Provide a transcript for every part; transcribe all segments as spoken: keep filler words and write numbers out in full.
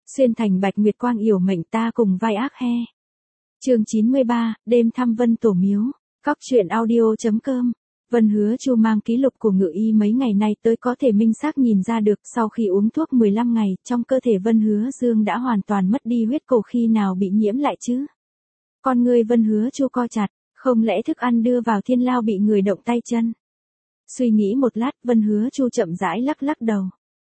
Xuyên thành bạch nguyệt quang yểu mệnh ta cùng vai ác he. Chương chín mươi ba, đêm thăm Vân Tổ Miếu. Cóc truyện audio.com. Vân Hứa Chu mang ký lục của ngự y mấy ngày nay tới có thể minh xác nhìn ra được, sau khi uống thuốc mười lăm ngày, trong cơ thể Vân Hứa Dương đã hoàn toàn mất đi huyết cổ, khi nào bị nhiễm lại chứ? Con người Vân Hứa Chu co chặt, không lẽ thức ăn đưa vào thiên lao bị người động tay chân? Suy nghĩ một lát, Vân Hứa Chu chậm rãi lắc lắc đầu.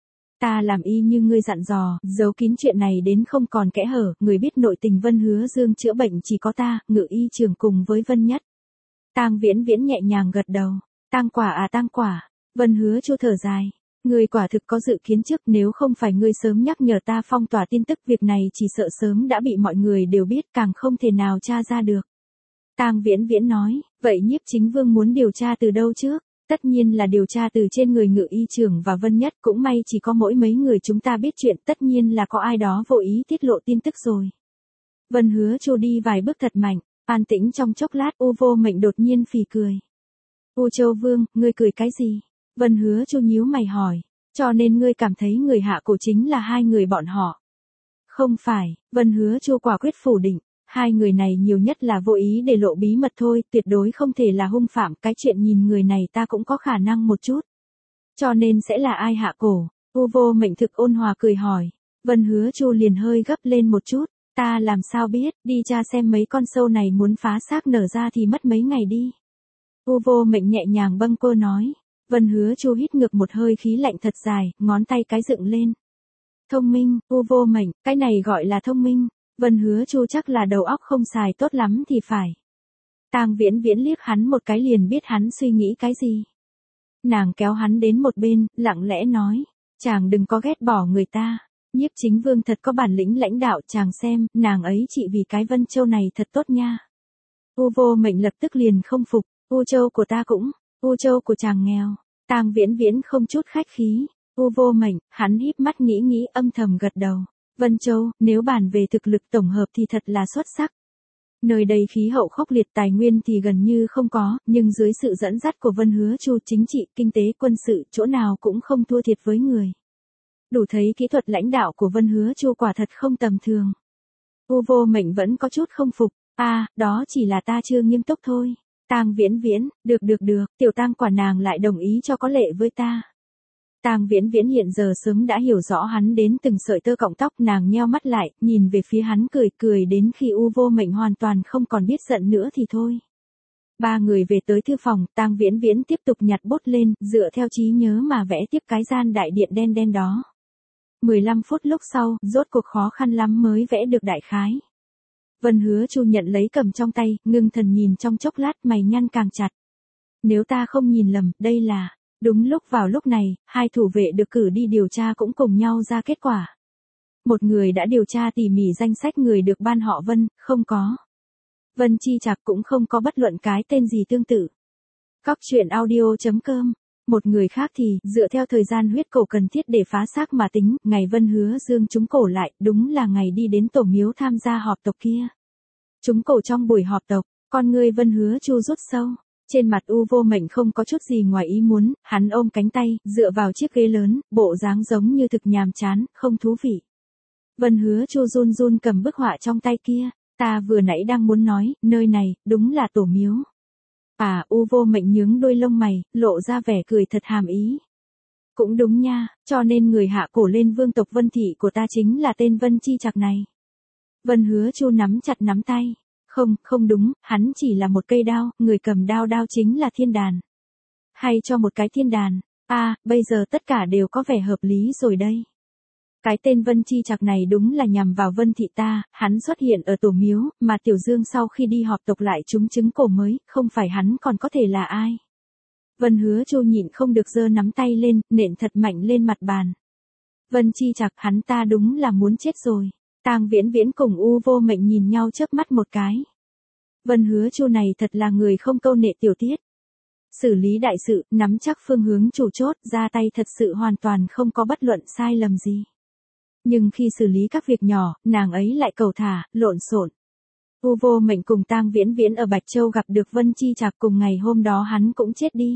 Ta làm y như ngươi dặn dò, giấu kín chuyện này đến không còn kẽ hở, người biết nội tình Vân Hứa Dương chữa bệnh chỉ có ta, ngự y trưởng cùng với Vân Nhất. Tang Viễn Viễn nhẹ nhàng gật đầu. Tang quả à tang quả. Vân Hứa Chu thở dài. Ngươi quả thực có dự kiến trước, nếu không phải ngươi sớm nhắc nhở ta phong tỏa tin tức, việc này chỉ sợ sớm đã bị mọi người đều biết, càng không thể nào tra ra được. Tang Viễn Viễn nói, vậy Nhiếp Chính Vương muốn điều tra từ đâu trước? Tất nhiên là điều tra từ trên người ngự y trưởng và Vân Nhất, cũng may chỉ có mỗi mấy người chúng ta biết chuyện, tất nhiên là có ai đó vô ý tiết lộ tin tức rồi. Vân Hứa Chu đi vài bước thật mạnh, an tĩnh trong chốc lát, U Vô Mệnh đột nhiên phì cười. U Châu Vương, ngươi cười cái gì? Vân Hứa Chu nhíu mày hỏi, cho nên ngươi cảm thấy người hạ cổ chính là hai người bọn họ? Không phải, Vân Hứa Chu quả quyết phủ định. Hai người này nhiều nhất là vô ý để lộ bí mật thôi, tuyệt đối không thể là hung phạm, cái chuyện nhìn người này ta cũng có khả năng một chút. Cho nên sẽ là ai hạ cổ? U Vô Mệnh thực ôn hòa cười hỏi. Vân Hứa Chu liền hơi gấp lên một chút, ta làm sao biết, đi tra xem mấy con sâu này muốn phá xác nở ra thì mất mấy ngày đi. U Vô Mệnh nhẹ nhàng bâng quơ nói. Vân Hứa Chu hít ngược một hơi khí lạnh thật dài, ngón tay cái dựng lên. Thông minh, U Vô Mệnh, cái này gọi là thông minh. Vân Hứa Chu chắc là đầu óc không xài tốt lắm thì phải. Tang Viễn Viễn liếc hắn một cái liền biết hắn suy nghĩ cái gì. Nàng kéo hắn đến một bên, lặng lẽ nói, chàng đừng có ghét bỏ người ta. Nhiếp Chính Vương thật có bản lĩnh lãnh đạo, chàng xem, nàng ấy trị vì cái Vân Châu này thật tốt nha. U Vô Mệnh lập tức liền không phục, U Châu của ta cũng, U Châu của chàng nghèo. Tang Viễn Viễn không chút khách khí. U Vô Mệnh, hắn híp mắt nghĩ nghĩ âm thầm gật đầu. Vân Châu, nếu bàn về thực lực tổng hợp thì thật là xuất sắc. Nơi đây khí hậu khốc liệt, tài nguyên thì gần như không có, nhưng dưới sự dẫn dắt của Vân Hứa Chu, chính trị, kinh tế, quân sự, chỗ nào cũng không thua thiệt với người. Đủ thấy kỹ thuật lãnh đạo của Vân Hứa Chu quả thật không tầm thường. U Vô Mệnh vẫn có chút không phục, a, à, đó chỉ là ta chưa nghiêm túc thôi. Tang Viễn Viễn, được được được, tiểu Tang quả nàng lại đồng ý cho có lệ với ta. Tang Viễn Viễn hiện giờ sớm đã hiểu rõ hắn đến từng sợi tơ cọng tóc, nàng nheo mắt lại, nhìn về phía hắn cười cười đến khi U Vô Mệnh hoàn toàn không còn biết giận nữa thì thôi. Ba người về tới thư phòng, Tang Viễn Viễn tiếp tục nhặt bút lên, dựa theo trí nhớ mà vẽ tiếp cái gian đại điện đen đen đó. mười lăm phút lúc sau, rốt cuộc khó khăn lắm mới vẽ được đại khái. Vân Hứa Chu nhận lấy cầm trong tay, ngưng thần nhìn trong chốc lát, mày nhăn càng chặt. Nếu ta không nhìn lầm, đây là... Đúng lúc vào lúc này, hai thủ vệ được cử đi điều tra cũng cùng nhau ra kết quả. Một người đã điều tra tỉ mỉ danh sách người được ban họ Vân, không có. Vân Chi Trạc cũng không có bất luận cái tên gì tương tự. Cóc truyện audio.com. Một người khác thì, dựa theo thời gian huyết cổ cần thiết để phá xác mà tính, ngày Vân Hứa Dương trúng cổ lại, đúng là ngày đi đến tổ miếu tham gia họp tộc kia. Trúng cổ trong buổi họp tộc, con người Vân Hứa Chu rút sâu. Trên mặt U Vô Mệnh không có chút gì ngoài ý muốn, hắn ôm cánh tay, dựa vào chiếc ghế lớn, bộ dáng giống như thực nhàm chán, không thú vị. Vân Hứa Chu run run cầm bức họa trong tay kia, ta vừa nãy đang muốn nói, nơi này, đúng là tổ miếu. À, U Vô Mệnh nhướng đôi lông mày, lộ ra vẻ cười thật hàm ý. Cũng đúng nha, cho nên người hạ cổ lên vương tộc Vân Thị của ta chính là tên Vân Chi Trạc này. Vân Hứa Chu nắm chặt nắm tay. Không, không đúng, hắn chỉ là một cây đao, người cầm đao đao chính là thiên đàn. Hay cho một cái thiên đàn, a, à, bây giờ tất cả đều có vẻ hợp lý rồi đây. Cái tên Vân Chi Trạc này đúng là nhằm vào Vân Thị ta, hắn xuất hiện ở tổ miếu, mà Tiểu Dương sau khi đi họp tộc lại trúng trứng cổ mới, không phải hắn còn có thể là ai. Vân Hứa Chu nhịn không được giơ nắm tay lên, nện thật mạnh lên mặt bàn. Vân Chi Trạc, hắn ta đúng là muốn chết rồi. Tang Viễn Viễn cùng U Vô Mệnh nhìn nhau chớp mắt một cái. Vân Hứa Chu này thật là người không câu nệ tiểu tiết. Xử lý đại sự, nắm chắc phương hướng chủ chốt, ra tay thật sự hoàn toàn không có bất luận sai lầm gì. Nhưng khi xử lý các việc nhỏ, nàng ấy lại cầu thả, lộn xộn. U Vô Mệnh cùng Tang Viễn Viễn ở Bạch Châu gặp được Vân Chi Trạc, cùng ngày hôm đó hắn cũng chết đi.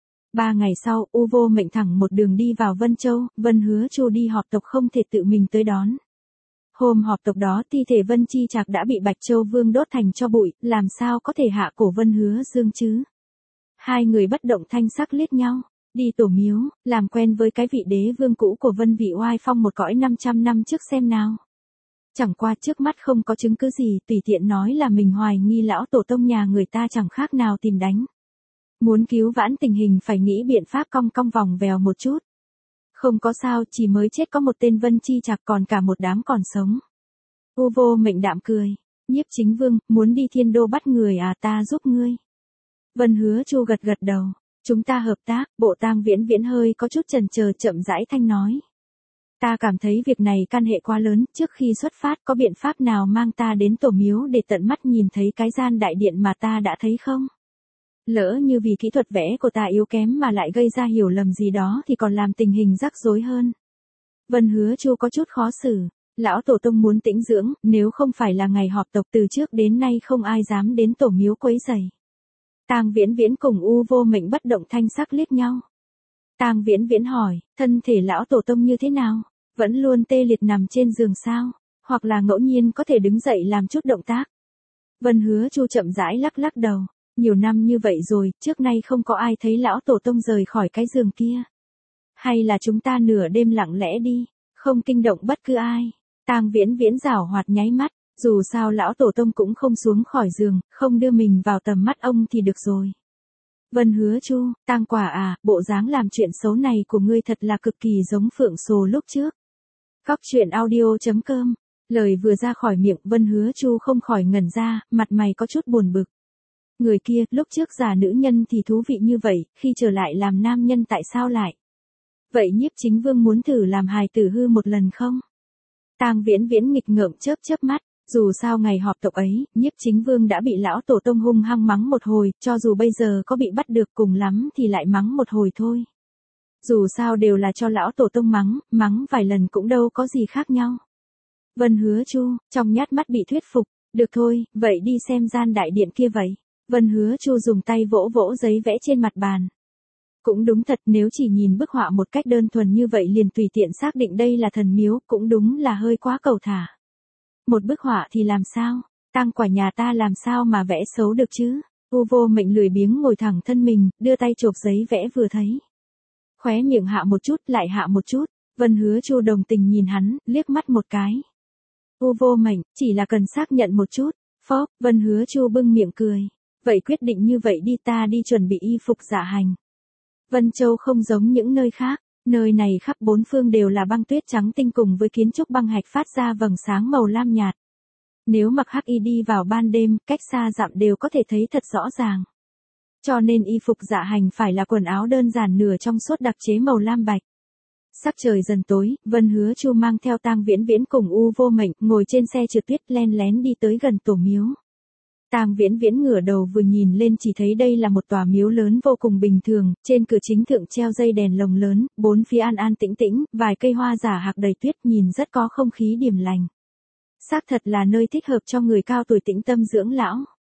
Ba ngày sau, U Vô Mệnh thẳng một đường đi vào Vân Châu, Vân Hứa Chu đi họp tộc không thể tự mình tới đón. Hôm họp tộc đó thi thể Vân Chi Trạc đã bị Bạch Châu Vương đốt thành tro bụi, làm sao có thể hạ cổ Vân Hứa Dương chứ? Hai người bất động thanh sắc liếc nhau, đi tổ miếu, làm quen với cái vị đế vương cũ của Vân Vị oai phong một cõi năm trăm năm trước xem nào. Chẳng qua trước mắt không có chứng cứ gì, tùy tiện nói là mình hoài nghi lão tổ tông nhà người ta chẳng khác nào tìm đánh. Muốn cứu vãn tình hình phải nghĩ biện pháp cong cong vòng vèo một chút. Không có sao, chỉ mới chết có một tên Vân Chi Trạc còn cả một đám còn sống. U Vô Mệnh đạm cười, Nhiếp Chính Vương, muốn đi Thiên Đô bắt người à, ta giúp ngươi. Vân Hứa Chu gật gật đầu, chúng ta hợp tác. Bộ Tang Viễn Viễn hơi có chút chần chờ chậm rãi thanh nói. Ta cảm thấy việc này can hệ quá lớn, trước khi xuất phát có biện pháp nào mang ta đến tổ miếu để tận mắt nhìn thấy cái gian đại điện mà ta đã thấy không? Lỡ như vì kỹ thuật vẽ của ta yếu kém mà lại gây ra hiểu lầm gì đó thì còn làm tình hình rắc rối hơn. Vân Hứa Chu có chút khó xử, lão tổ tông muốn tĩnh dưỡng, nếu không phải là ngày họp tộc từ trước đến nay không ai dám đến tổ miếu quấy rầy. Tang Viễn Viễn cùng U Vô Mệnh bất động thanh sắc liếc nhau. Tang Viễn Viễn hỏi, thân thể lão tổ tông như thế nào? Vẫn luôn tê liệt nằm trên giường sao? Hoặc là ngẫu nhiên có thể đứng dậy làm chút động tác? Vân Hứa Chu chậm rãi lắc lắc đầu. Nhiều năm như vậy rồi, trước nay không có ai thấy lão tổ tông rời khỏi cái giường kia. Hay là chúng ta nửa đêm lặng lẽ đi, không kinh động bất cứ ai. Tang Viễn Viễn giảo hoạt nháy mắt, dù sao lão tổ tông cũng không xuống khỏi giường, không đưa mình vào tầm mắt ông thì được rồi. Vân Hứa Chu, Tang Quả à, bộ dáng làm chuyện xấu này của ngươi thật là cực kỳ giống Phượng Sồ lúc trước. Cóc truyện audio chấm com, lời vừa ra khỏi miệng Vân Hứa Chu không khỏi ngẩn ra, mặt mày có chút buồn bực. Người kia, lúc trước giả nữ nhân thì thú vị như vậy, khi trở lại làm nam nhân tại sao lại? Vậy Nhiếp Chính Vương muốn thử làm hài tử hư một lần không? Tang Viễn Viễn nghịch ngợm chớp chớp mắt, dù sao ngày họp tộc ấy, Nhiếp Chính Vương đã bị lão tổ tông hung hăng mắng một hồi, cho dù bây giờ có bị bắt được cùng lắm thì lại mắng một hồi thôi. Dù sao đều là cho lão tổ tông mắng, mắng vài lần cũng đâu có gì khác nhau. Vân Hứa Chu, trong nhát mắt bị thuyết phục, được thôi, vậy đi xem gian đại điện kia vậy. Vân Hứa Chu dùng tay vỗ vỗ giấy vẽ trên mặt bàn. Cũng đúng thật, nếu chỉ nhìn bức họa một cách đơn thuần như vậy liền tùy tiện xác định đây là thần miếu, cũng đúng là hơi quá cầu thả. Một bức họa thì làm sao? Tang Quả nhà ta làm sao mà vẽ xấu được chứ? U Vô Mệnh lười biếng ngồi thẳng thân mình, đưa tay chộp giấy vẽ vừa thấy. Khóe miệng hạ một chút, lại hạ một chút. Vân Hứa Chu đồng tình nhìn hắn, liếc mắt một cái. U Vô Mệnh, chỉ là cần xác nhận một chút. Phó, Vân Hứa Chu bưng miệng cười. Vậy quyết định như vậy đi, ta đi chuẩn bị y phục dạ hành. Vân Châu không giống những nơi khác, nơi này khắp bốn phương đều là băng tuyết trắng tinh cùng với kiến trúc băng hạch phát ra vầng sáng màu lam nhạt. Nếu mặc hắc y đi vào ban đêm, cách xa dặm đều có thể thấy thật rõ ràng. Cho nên y phục dạ hành phải là quần áo đơn giản nửa trong suốt đặc chế màu lam bạch. Sắc trời dần tối, Vân Hứa Chu mang theo Tang Viễn Viễn cùng U Vô Mệnh ngồi trên xe trượt tuyết len lén đi tới gần tổ miếu. Tang Viễn Viễn ngửa đầu vừa nhìn lên chỉ thấy đây là một tòa miếu lớn vô cùng bình thường, trên cửa chính thượng treo dây đèn lồng lớn, bốn phía an an tĩnh tĩnh, vài cây hoa giả hạc đầy tuyết nhìn rất có không khí điềm lành. Xác thật là nơi thích hợp cho người cao tuổi tĩnh tâm dưỡng lão.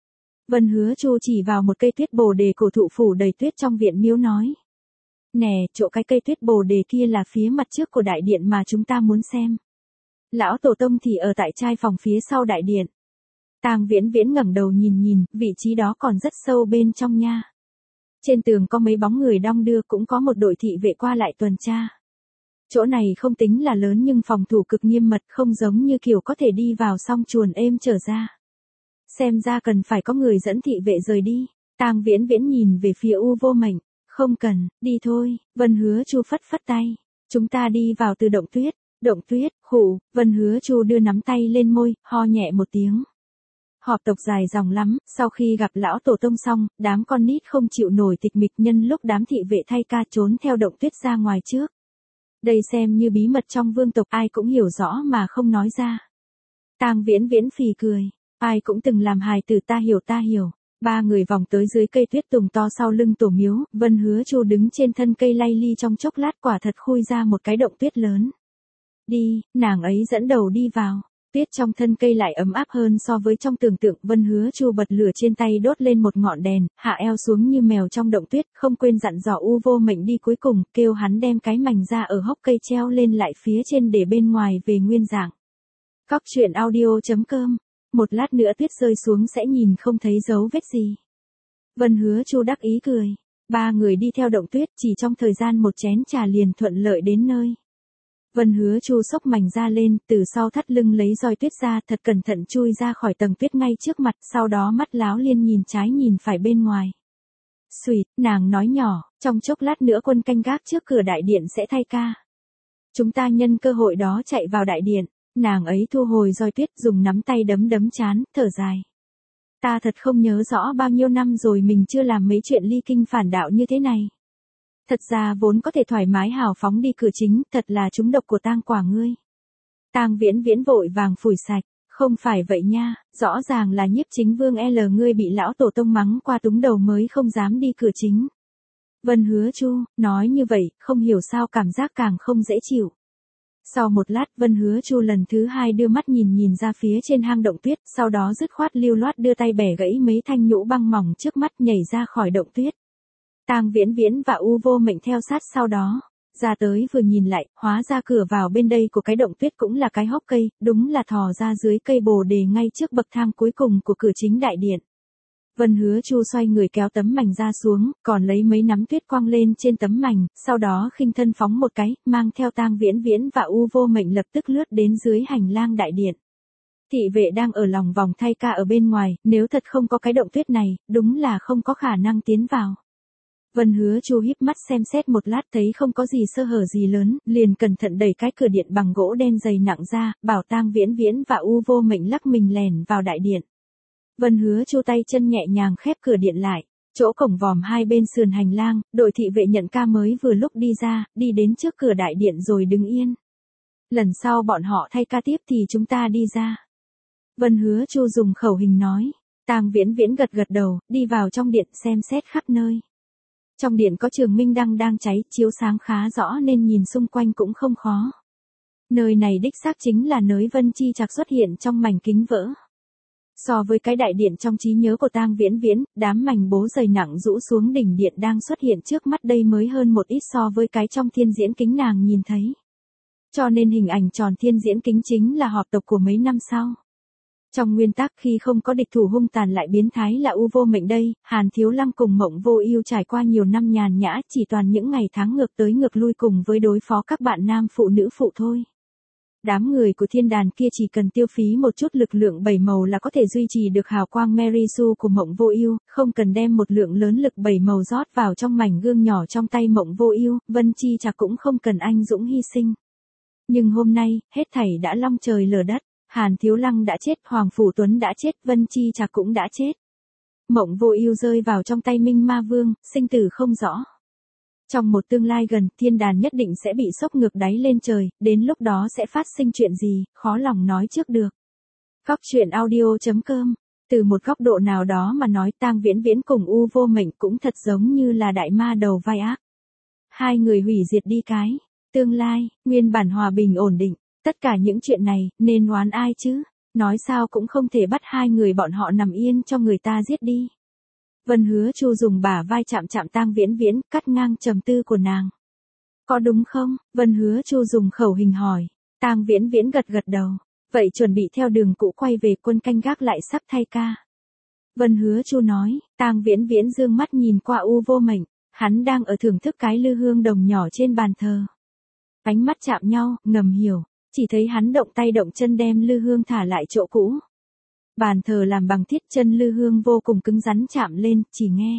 Vân Hứa Chu chỉ vào một cây tuyết bồ đề cổ thụ phủ đầy tuyết trong viện miếu nói. Nè, chỗ cái cây tuyết bồ đề kia là phía mặt trước của đại điện mà chúng ta muốn xem. Lão tổ tông thì ở tại trai phòng phía sau đại điện. Tang Viễn Viễn ngẩng đầu nhìn nhìn, vị trí đó còn rất sâu bên trong nha. Trên tường có mấy bóng người đong đưa, cũng có một đội thị vệ qua lại tuần tra. Chỗ này không tính là lớn nhưng phòng thủ cực nghiêm mật, không giống như kiểu có thể đi vào xong chuồn êm trở ra. Xem ra cần phải có người dẫn thị vệ rời đi. Tang Viễn Viễn nhìn về phía U Vô Mệnh. Không cần, đi thôi. Vân Hứa Chu phất phất tay. Chúng ta đi vào từ động tuyết. Động tuyết, khụ. Vân Hứa Chu đưa nắm tay lên môi, ho nhẹ một tiếng. Họp tộc dài dòng lắm, sau khi gặp lão tổ tông xong, đám con nít không chịu nổi tịch mịch, nhân lúc đám thị vệ thay ca trốn theo động tuyết ra ngoài trước. Đây xem như bí mật trong vương tộc, ai cũng hiểu rõ mà không nói ra. Tang Viễn Viễn phì cười, ai cũng từng làm hài tử, ta hiểu ta hiểu. Ba người vòng tới dưới cây tuyết tùng to sau lưng tổ miếu, Vân Hứa Chu đứng trên thân cây lay ly trong chốc lát, quả thật khui ra một cái động tuyết lớn. Đi, nàng ấy dẫn đầu đi vào. Tuyết trong thân cây lại ấm áp hơn so với trong tưởng tượng. Vân Hứa Chu bật lửa trên tay đốt lên một ngọn đèn, hạ eo xuống như mèo trong động tuyết, không quên dặn dò U Vô Mệnh đi cuối cùng, kêu hắn đem cái mảnh ra ở hốc cây treo lên lại phía trên để bên ngoài về nguyên dạng. Cóc truyện audio chấm com. Một lát nữa tuyết rơi xuống sẽ nhìn không thấy dấu vết gì. Vân Hứa Chu đắc ý cười. Ba người đi theo động tuyết chỉ trong thời gian một chén trà liền thuận lợi đến nơi. Vân Hứa Chu xốc mảnh da lên, từ sau thắt lưng lấy roi tuyết ra, thật cẩn thận chui ra khỏi tầng tuyết ngay trước mặt, sau đó mắt láo liên nhìn trái nhìn phải bên ngoài. Xùyt, nàng nói nhỏ, trong chốc lát nữa quân canh gác trước cửa đại điện sẽ thay ca. Chúng ta nhân cơ hội đó chạy vào đại điện. Nàng ấy thu hồi roi tuyết, dùng nắm tay đấm đấm chán, thở dài. Ta thật không nhớ rõ bao nhiêu năm rồi mình chưa làm mấy chuyện ly kinh phản đạo như thế này. Thật ra vốn có thể thoải mái hào phóng đi cửa chính, thật là trúng độc của tang quả ngươi. Tang Viễn Viễn vội vàng phủi sạch, không phải vậy nha, rõ ràng là Nhiếp Chính Vương L ngươi bị lão tổ tông mắng qua túng đầu mới không dám đi cửa chính. Vân Hứa Chu, nói như vậy, không hiểu sao cảm giác càng không dễ chịu. Sau một lát Vân Hứa Chu lần thứ hai đưa mắt nhìn nhìn ra phía trên hang động tuyết, sau đó dứt khoát lưu loát đưa tay bẻ gãy mấy thanh nhũ băng mỏng trước mắt nhảy ra khỏi động tuyết. Tang Viễn Viễn và U Vô Mệnh theo sát sau đó, ra tới vừa nhìn lại, hóa ra cửa vào bên đây của cái động tuyết cũng là cái hốc cây, đúng là thò ra dưới cây bồ đề ngay trước bậc thang cuối cùng của cửa chính đại điện. Vân Hứa Chu xoay người kéo tấm mảnh ra xuống, còn lấy mấy nắm tuyết quăng lên trên tấm mảnh, sau đó khinh thân phóng một cái, mang theo Tang Viễn Viễn và U Vô Mệnh lập tức lướt đến dưới hành lang đại điện. Thị vệ đang ở lòng vòng thay ca ở bên ngoài, nếu thật không có cái động tuyết này, đúng là không có khả năng tiến vào. Vân Hứa Chu híp mắt xem xét một lát thấy không có gì sơ hở gì lớn, liền cẩn thận đẩy cái cửa điện bằng gỗ đen dày nặng ra, bảo Tang Viễn Viễn và U Vô Mệnh lắc mình lèn vào đại điện. Vân Hứa Chu tay chân nhẹ nhàng khép cửa điện lại, chỗ cổng vòm hai bên sườn hành lang, đội thị vệ nhận ca mới vừa lúc đi ra, đi đến trước cửa đại điện rồi đứng yên. Lần sau bọn họ thay ca tiếp thì chúng ta đi ra. Vân Hứa Chu dùng khẩu hình nói. Tang Viễn Viễn gật gật đầu, đi vào trong điện xem xét khắp nơi. Trong điện có trường minh đăng đang cháy, chiếu sáng khá rõ nên nhìn xung quanh cũng không khó. Nơi này đích xác chính là nơi Vân Chi Trạc xuất hiện trong mảnh kính vỡ. So với cái đại điện trong trí nhớ của Tang Viễn Viễn, đám mảnh bố dày nặng rũ xuống đỉnh điện đang xuất hiện trước mắt đây mới hơn một ít so với cái trong thiên diễn kính nàng nhìn thấy. Cho nên hình ảnh tròn thiên diễn kính chính là họp tộc của mấy năm sau. Trong nguyên tắc khi không có địch thủ hung tàn lại biến thái là U Vô Mệnh đây, Hàn Thiếu Lăng cùng Mộng Vô Ưu trải qua nhiều năm nhàn nhã chỉ toàn những ngày tháng ngược tới ngược lui cùng với đối phó các bạn nam phụ nữ phụ thôi. Đám người của thiên đàn kia chỉ cần tiêu phí một chút lực lượng bảy màu là có thể duy trì được hào quang Mary Sue của Mộng Vô Ưu, không cần đem một lượng lớn lực bảy màu rót vào trong mảnh gương nhỏ trong tay Mộng Vô Ưu, Vân Chi Trạc cũng không cần anh dũng hy sinh. Nhưng hôm nay, hết thảy đã long trời lở đất, Hàn Thiếu Lăng đã chết, Hoàng Phủ Tuấn đã chết, Vân Chi Trạc cũng đã chết. Mộng Vô Ưu rơi vào trong tay Minh Ma Vương, sinh tử không rõ. Trong một tương lai gần, thiên đàn nhất định sẽ bị sốc ngược đáy lên trời, đến lúc đó sẽ phát sinh chuyện gì, khó lòng nói trước được. Cóc truyện audio chấm com. Từ một góc độ nào đó mà nói Tang Viễn Viễn cùng U Vô Mệnh cũng thật giống như là đại ma đầu vai ác. Hai người hủy diệt đi cái tương lai, nguyên bản hòa bình ổn định, tất cả những chuyện này, nên oán ai chứ? Nói sao cũng không thể bắt hai người bọn họ nằm yên cho người ta giết đi. Vân Hứa Chu dùng bả vai chạm chạm Tang Viễn Viễn, cắt ngang trầm tư của nàng. Có đúng không? Vân Hứa Chu dùng khẩu hình hỏi. Tang Viễn Viễn gật gật đầu. Vậy chuẩn bị theo đường cũ quay về, quân canh gác lại sắp thay ca. Vân Hứa Chu nói. Tang Viễn Viễn dương mắt nhìn qua U Vô Mệnh, hắn đang ở thưởng thức cái lư hương đồng nhỏ trên bàn thờ. Ánh mắt chạm nhau, ngầm hiểu, chỉ thấy hắn động tay động chân đem lư hương thả lại chỗ cũ. Bàn thờ làm bằng thiết, chân lư hương vô cùng cứng rắn, chạm lên, chỉ nghe.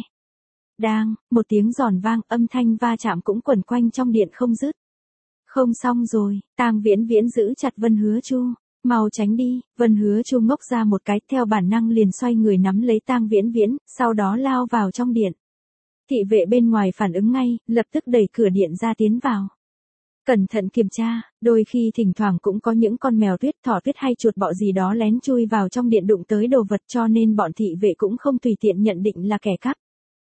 Đang, một tiếng giòn vang, âm thanh va chạm cũng quẩn quanh trong điện không dứt. Không xong rồi, Tang Viễn Viễn giữ chặt Vân Hứa Chu, mau tránh đi. Vân Hứa Chu ngốc ra một cái, theo bản năng liền xoay người nắm lấy Tang Viễn Viễn, sau đó lao vào trong điện. Thị vệ bên ngoài phản ứng ngay, lập tức đẩy cửa điện ra tiến vào. Cẩn thận kiểm tra, đôi khi thỉnh thoảng cũng có những con mèo tuyết, thỏ tuyết hay chuột bọ gì đó lén chui vào trong điện đụng tới đồ vật, cho nên bọn thị vệ cũng không tùy tiện nhận định là kẻ cắp.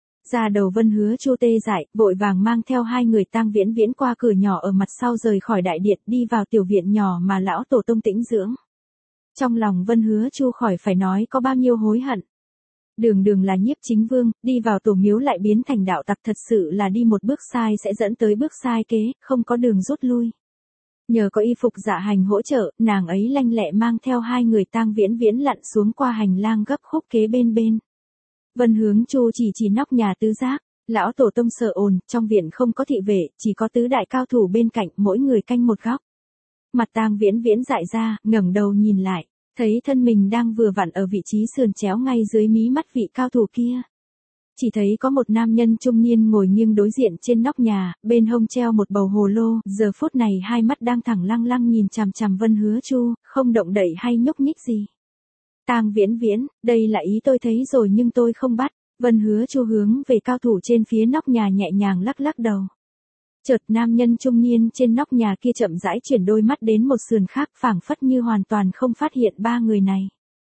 Ra đầu Vân Hứa Chu tê dại, vội vàng mang theo hai người Tang Viễn Viễn qua cửa nhỏ ở mặt sau rời khỏi đại điện, đi vào tiểu viện nhỏ mà lão tổ tông tĩnh dưỡng. Trong lòng Vân Hứa Chu khỏi phải nói có bao nhiêu hối hận. Đường đường là Nhiếp Chính Vương, đi vào tổ miếu lại biến thành đạo tặc, thật sự là đi một bước sai sẽ dẫn tới bước sai kế, không có đường rút lui. Nhờ có y phục dạ hành hỗ trợ, nàng ấy lanh lẹ mang theo hai người Tang Viễn Viễn lặn xuống qua hành lang gấp khúc kế bên bên. Vân Hướng Chu chỉ chỉ nóc nhà tứ giác, lão tổ tông sợ ồn, trong viện không có thị vệ, chỉ có tứ đại cao thủ bên cạnh, mỗi người canh một góc. Mặt Tang Viễn Viễn dại ra, ngẩng đầu nhìn lại, thấy thân mình đang vừa vặn ở vị trí sườn chéo ngay dưới mí mắt vị cao thủ kia. Chỉ thấy có một nam nhân trung niên ngồi nghiêng đối diện trên nóc nhà, bên hông treo một bầu hồ lô, giờ phút này hai mắt đang thẳng lăng lăng nhìn chằm chằm Vân Hứa Chu, không động đậy hay nhúc nhích gì. Tang Viễn Viễn, đây là ý tôi thấy rồi nhưng tôi không bắt. Vân Hứa Chu hướng về cao thủ trên phía nóc nhà nhẹ nhàng lắc lắc đầu. Chợt nam nhân trung niên trên nóc nhà kia chậm rãi chuyển đôi mắt đến một sườn khác, phảng phất như hoàn toàn không phát hiện ba người này.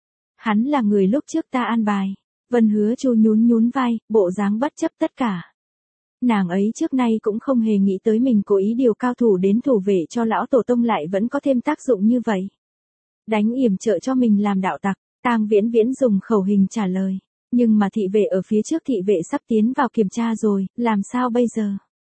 Hắn là người lúc trước ta an bài. Vân Hứa Chu nhún nhún vai, bộ dáng bất chấp tất cả. Nàng ấy trước nay cũng không hề nghĩ tới mình cố ý điều cao thủ đến thủ vệ cho lão tổ tông lại vẫn có thêm tác dụng như vậy. Đánh yểm trợ cho mình làm đạo tặc, Tang Viễn Viễn dùng khẩu hình trả lời. Nhưng mà thị vệ ở phía trước thị vệ sắp tiến vào kiểm tra rồi, làm sao bây giờ?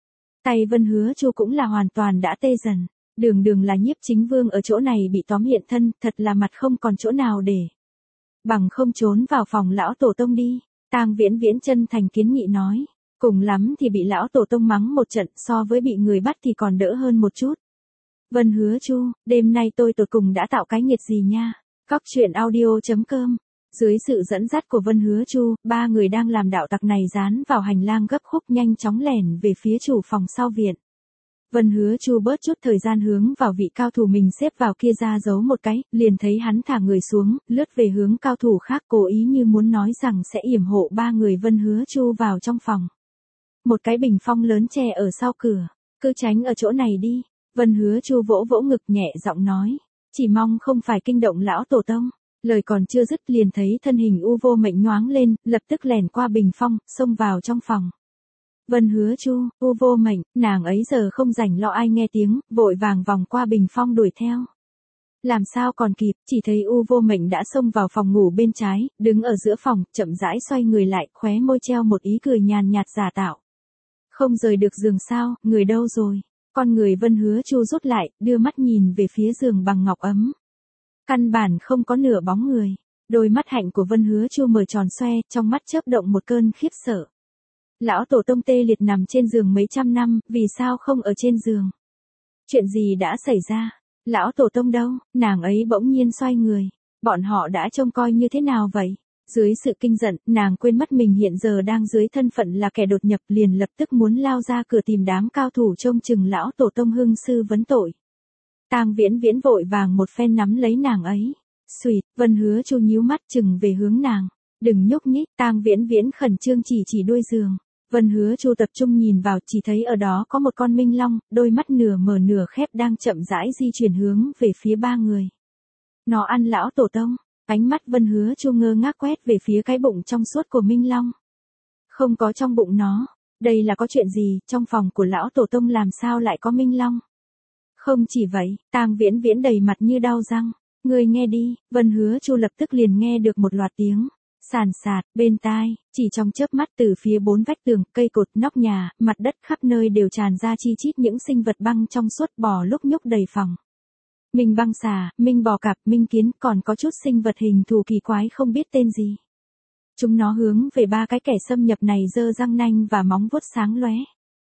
Tay Vân Hứa Chu cũng là hoàn toàn đã tê dần. Đường đường là Nhiếp Chính Vương ở chỗ này bị tóm hiện thân, thật là mặt không còn chỗ nào để. Bằng không trốn vào phòng lão tổ tông đi. Tang Viễn Viễn chân thành kiến nghị nói. Cùng lắm thì bị lão tổ tông mắng một trận, so với bị người bắt thì còn đỡ hơn một chút. Vân Hứa Chu, đêm nay tôi tột cùng đã tạo cái nghiệt gì nha. Cóc truyện audio chấm com. Dưới sự dẫn dắt của Vân Hứa Chu, ba người đang làm đạo tặc này dán vào hành lang gấp khúc nhanh chóng lẻn về phía chủ phòng sau viện. Vân Hứa Chu bớt chút thời gian hướng vào vị cao thủ mình xếp vào kia ra giấu một cái, liền thấy hắn thả người xuống, lướt về hướng cao thủ khác cố ý như muốn nói rằng sẽ yểm hộ ba người Vân Hứa Chu vào trong phòng. Một cái bình phong lớn che ở sau cửa, cứ tránh ở chỗ này đi. Vân Hứa Chu vỗ vỗ ngực nhẹ giọng nói, chỉ mong không phải kinh động lão tổ tông. Lời còn chưa dứt liền thấy thân hình U Vô Mệnh nhoáng lên, lập tức lèn qua bình phong, xông vào trong phòng. Vân Hứa Chu, U Vô Mệnh, nàng ấy giờ không rảnh lo ai nghe tiếng, vội vàng vòng qua bình phong đuổi theo. Làm sao còn kịp, chỉ thấy U Vô Mệnh đã xông vào phòng ngủ bên trái, đứng ở giữa phòng, chậm rãi xoay người lại, khóe môi treo một ý cười nhàn nhạt giả tạo. Không rời được giường sao, người đâu rồi? Con người Vân Hứa Chu rút lại, đưa mắt nhìn về phía giường bằng ngọc ấm. Căn bản không có nửa bóng người. Đôi mắt hạnh của Vân Hứa Chu mở tròn xoe, trong mắt chớp động một cơn khiếp sợ. Lão tổ tông tê liệt nằm trên giường mấy trăm năm, vì sao không ở trên giường? Chuyện gì đã xảy ra? Lão tổ tông đâu? Nàng ấy bỗng nhiên xoay người. Bọn họ đã trông coi như thế nào vậy? Dưới sự kinh giận, nàng quên mất mình hiện giờ đang dưới thân phận là kẻ đột nhập, liền lập tức muốn lao ra cửa tìm đám cao thủ trông chừng lão tổ tông hưng sư vấn tội. Tang Viễn Viễn vội vàng một phen nắm lấy nàng ấy. Xùyt, Vân Hứa Chu nhíu mắt chừng về hướng nàng. Đừng nhúc nhích, Tang Viễn Viễn khẩn trương chỉ chỉ đuôi giường. Vân Hứa Chu tập trung nhìn vào, chỉ thấy ở đó có một con minh long, đôi mắt nửa mở nửa khép đang chậm rãi di chuyển hướng về phía ba người. Nó ăn lão tổ tông. Ánh mắt Vân Hứa Chu ngơ ngác quét về phía cái bụng trong suốt của minh long. Không có trong bụng nó. Đây là có chuyện gì, trong phòng của lão tổ tông làm sao lại có minh long? Không chỉ vậy, Tang Viễn Viễn đầy mặt như đau răng. Ngươi nghe đi, Vân Hứa Chu lập tức liền nghe được một loạt tiếng. Sàn sạt, bên tai, chỉ trong chớp mắt từ phía bốn vách tường, cây cột, nóc nhà, mặt đất khắp nơi đều tràn ra chi chít những sinh vật băng trong suốt bò lúc nhúc đầy phòng. Minh băng xà, minh bò cạp, minh kiến, còn có chút sinh vật hình thù kỳ quái không biết tên gì. Chúng nó hướng về ba cái kẻ xâm nhập này giơ răng nanh và móng vuốt sáng lóe.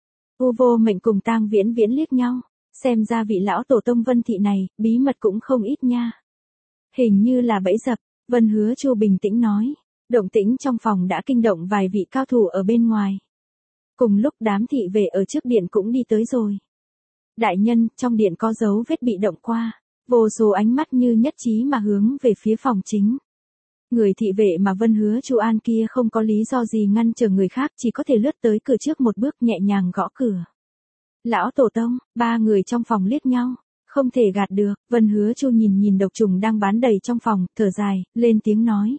U Vô Mệnh cùng Tang Viễn Viễn liếc nhau, xem ra vị lão tổ tông Vân thị này, bí mật cũng không ít nha. Hình như là bẫy dập, Vân Hứa Chu bình tĩnh nói. Động tĩnh trong phòng đã kinh động vài vị cao thủ ở bên ngoài. Cùng lúc đám thị vệ ở trước điện cũng đi tới rồi. Đại nhân, trong điện có dấu vết bị động qua. Vô số ánh mắt như nhất trí mà hướng về phía phòng chính. Người thị vệ mà Vân Hứa Chu an kia không có lý do gì ngăn chờ người khác, chỉ có thể lướt tới cửa trước một bước nhẹ nhàng gõ cửa. Lão tổ tông, ba người trong phòng liếc nhau. Không thể gạt được, Vân Hứa Chu nhìn nhìn độc trùng đang bán đầy trong phòng, thở dài, lên tiếng nói.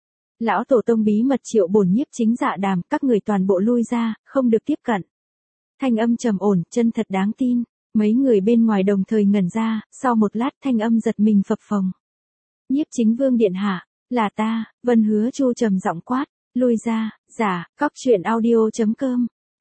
Lão tổ tông bí mật triệu bổn nhiếp chính dạ đàm, các người toàn bộ lui ra, không được tiếp cận. Thanh âm trầm ổn, chân thật đáng tin. Mấy người bên ngoài đồng thời ngẩn ra, sau một lát thanh âm giật mình phập phồng. Nhiếp chính vương điện hạ, là ta, Vân Hứa Chu trầm giọng quát, lui ra, giả, cóc truyện audio chấm com.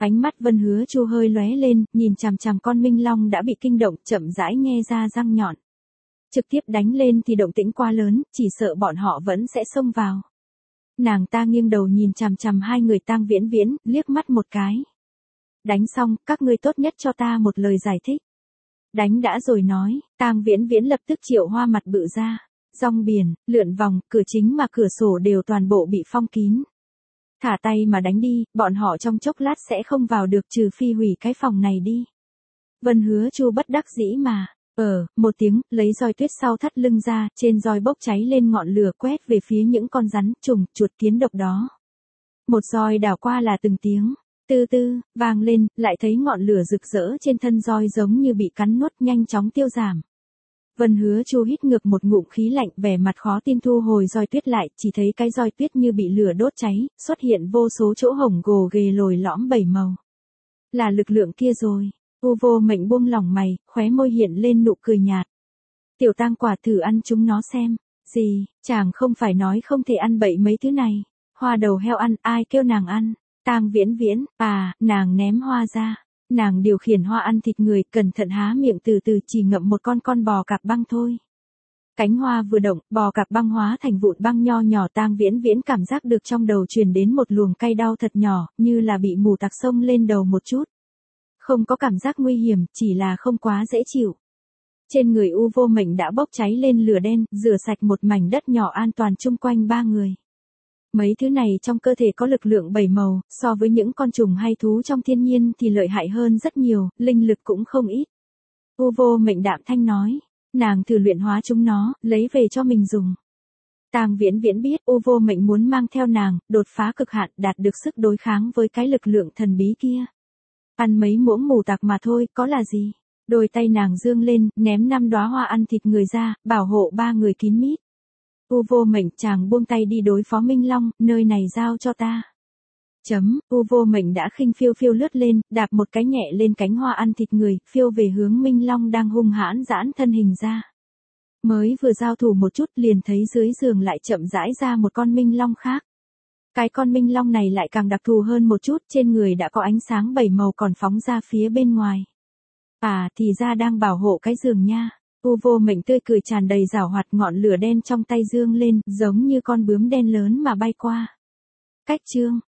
Ánh mắt Vân Hứa Chu hơi lóe lên, nhìn chằm chằm con Minh Long đã bị kinh động, chậm rãi nghe ra răng nhọn. Trực tiếp đánh lên thì động tĩnh quá lớn, chỉ sợ bọn họ vẫn sẽ xông vào. Nàng ta nghiêng đầu nhìn chằm chằm hai người Tang Viễn Viễn, liếc mắt một cái. Đánh xong, các ngươi tốt nhất cho ta một lời giải thích. Đánh đã rồi nói, Tang Viễn Viễn lập tức triệu hoa mặt bự ra. Rong biển, lượn vòng, cửa chính mà cửa sổ đều toàn bộ bị phong kín. Thả tay mà đánh đi, bọn họ trong chốc lát sẽ không vào được trừ phi hủy cái phòng này đi. Vân Hứa Chu bất đắc dĩ mà. Ờ, một tiếng, lấy roi tuyết sau thắt lưng ra, trên roi bốc cháy lên ngọn lửa quét về phía những con rắn, trùng, chuột kiến độc đó. Một roi đảo qua là từng tiếng, tư tư, vang lên, lại thấy ngọn lửa rực rỡ trên thân roi giống như bị cắn nuốt nhanh chóng tiêu giảm. Vân Hứa Chu hít ngược một ngụm khí lạnh, vẻ mặt khó tin thu hồi roi tuyết lại, chỉ thấy cái roi tuyết như bị lửa đốt cháy, xuất hiện vô số chỗ hổng gồ ghề lồi lõm bảy màu. Là lực lượng kia rồi. U Vô Mệnh buông lỏng mày, khóe môi hiện lên nụ cười nhạt. Tiểu Tang quả thử ăn chúng nó xem. Gì, chàng không phải nói không thể ăn bậy mấy thứ này. Hoa đầu heo ăn, ai kêu nàng ăn? Tang Viễn Viễn, à, nàng ném hoa ra. Nàng điều khiển hoa ăn thịt người, cẩn thận há miệng từ từ chỉ ngậm một con con bò cạp băng thôi. Cánh hoa vừa động, bò cạp băng hóa thành vụn băng nho nhỏ. Tang Viễn Viễn cảm giác được trong đầu truyền đến một luồng cay đau thật nhỏ, như là bị mù tạc xông lên đầu một chút. Không có cảm giác nguy hiểm, chỉ là không quá dễ chịu. Trên người U Vô Mệnh đã bốc cháy lên lửa đen, rửa sạch một mảnh đất nhỏ an toàn chung quanh ba người. Mấy thứ này trong cơ thể có lực lượng bảy màu, so với những con trùng hay thú trong thiên nhiên thì lợi hại hơn rất nhiều, linh lực cũng không ít. U Vô Mệnh đạm thanh nói, nàng thử luyện hóa chúng nó, lấy về cho mình dùng. Tang Viễn Viễn biết U Vô Mệnh muốn mang theo nàng, đột phá cực hạn, đạt được sức đối kháng với cái lực lượng thần bí kia. Ăn mấy muỗng mù tạc mà thôi, có là gì? Đôi tay nàng dương lên, ném năm đóa hoa ăn thịt người ra, bảo hộ ba người kín mít. U Vô Mệnh, chàng buông tay đi đối phó Minh Long, nơi này giao cho ta. Chấm, U Vô Mệnh đã khinh phiêu phiêu lướt lên, đạp một cái nhẹ lên cánh hoa ăn thịt người, phiêu về hướng Minh Long đang hung hãn giãn thân hình ra. Mới vừa giao thủ một chút liền thấy dưới giường lại chậm rãi ra một con Minh Long khác. Cái con Minh Long này lại càng đặc thù hơn một chút, trên người đã có ánh sáng bảy màu còn phóng ra phía bên ngoài. À, thì ra đang bảo hộ cái giường nha. U Vô Mệnh tươi cười tràn đầy giảo hoạt, ngọn lửa đen trong tay dương lên, giống như con bướm đen lớn mà bay qua. Cách chương